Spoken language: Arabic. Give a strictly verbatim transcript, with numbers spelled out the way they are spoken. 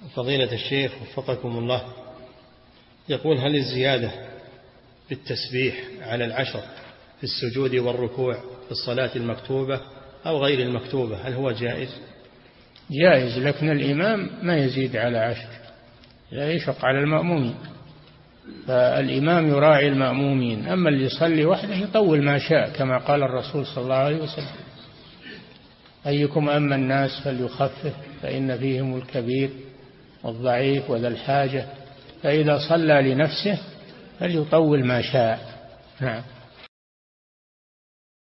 فضيلة الشيخ وفقكم الله، يقول: هل الزيادة بالتسبيح على العشر في السجود والركوع في الصلاة المكتوبة أو غير المكتوبة هل هو جائز؟ جائز، لكن الإمام ما يزيد على عشر، لا يشق على المأمومين، فالإمام يراعي المأمومين. أما اللي يصلي وحده يطول ما شاء، كما قال الرسول صلى الله عليه وسلم: أيكم أما الناس فليخفف فإن فيهم الكبير والضعيف وذا الحاجة، فإذا صلى لنفسه فليطول ما شاء. نعم.